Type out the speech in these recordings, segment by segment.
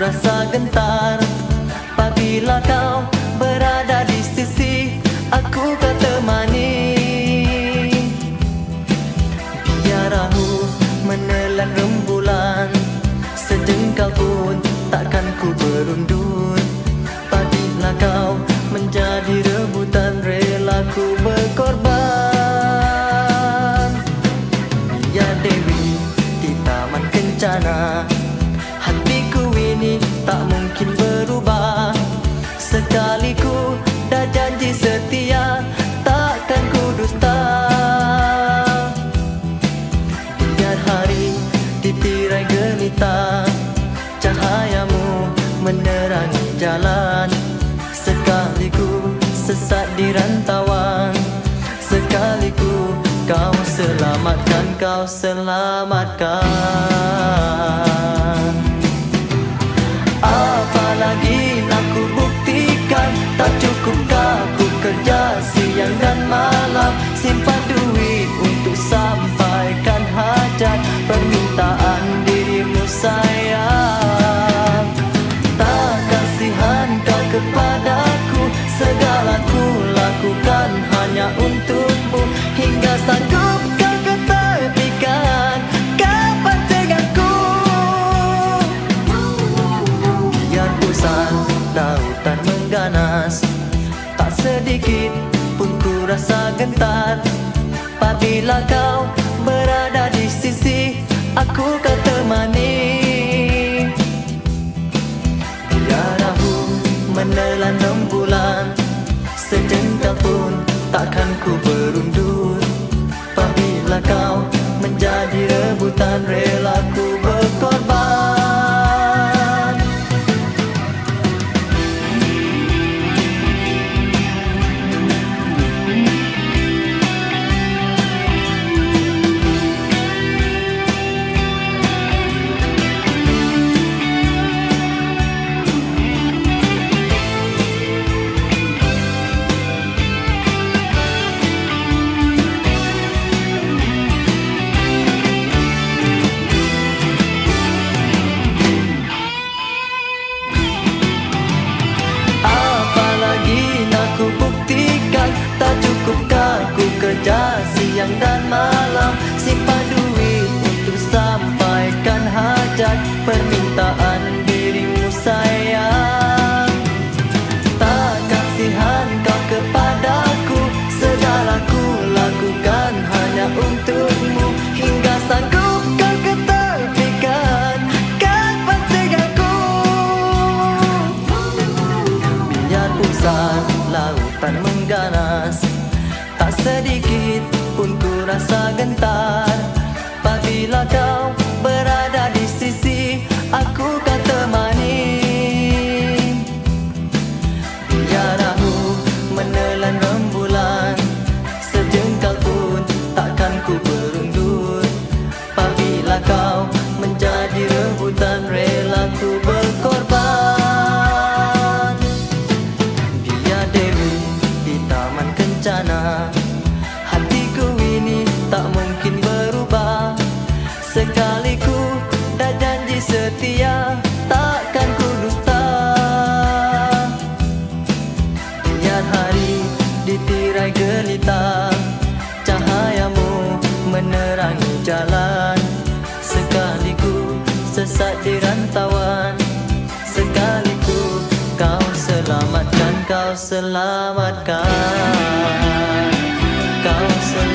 rasa gentar apabila kau berada di sisi aku kau temani. Biar rahu menelan rembulan, sejengkal pun takkan ku berundur. Apabila kau menjadi rebutan, rela ku berkorban. Ya Dewi di taman kencana, hatiku ini tak mungkin berubah. Sekali ku dah janji setia, takkan ku dusta. Biar hari ditirai gelita, cahayamu menerangi jalan. Sekali ku sesat di rantauan, sekali ku kau selamatkan, kau selamatkan. Apalagi nak ku buktikan, tak cukupkah ku kerja siang dan malam, simpan duit untuk sampaikan hajat permintaan dirimu sayang. Tak kasihan kau kepadaku, segala ku lakukan hanya untukmu. Hingga sanggup kau ketepikan, kapan tegakku? Biar pusat lautan mengganas, tak sedikit pun ku rasa gentar apabila kau berada di sisi aku kau temani. Biar rahu menelan rembulan, sejengkal pun takkan ku berundur. Apabila kau menjadi rebutan, rela ku berkorban. Ku buktikan, tak cukupkah ku kerja siang dan malam, simpan duit untuk sampaikan hajat permintaan dirimu sayang. Tak kasihan kau kepadaku, segala ku lakukan hanya untukmu. Hingga sanggup kau ketepikan, kapan tegakku? Biar pusat lautan mengganas, tak sedikit pun ku rasa gentar apabila kau berada di sisi aku kau temani. Biar rahu menelan rembulan, sejengkal pun takkan ku berundur. Apabila kau menjadi rebutan, rela ku berkorban. Hatiku ini tak mungkin berubah. Sekali ku dah janji setia, takkan ku dusta. Biar hari ditirai gelita, cahayamu menerangi jalan. Sekali ku sesat di rantauan, sekali ku kau selamatkan, kau selamatkan. Kau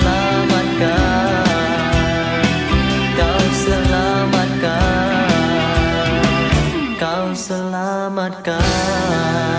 selamatkan, kau selamatkan, kau selamatkan.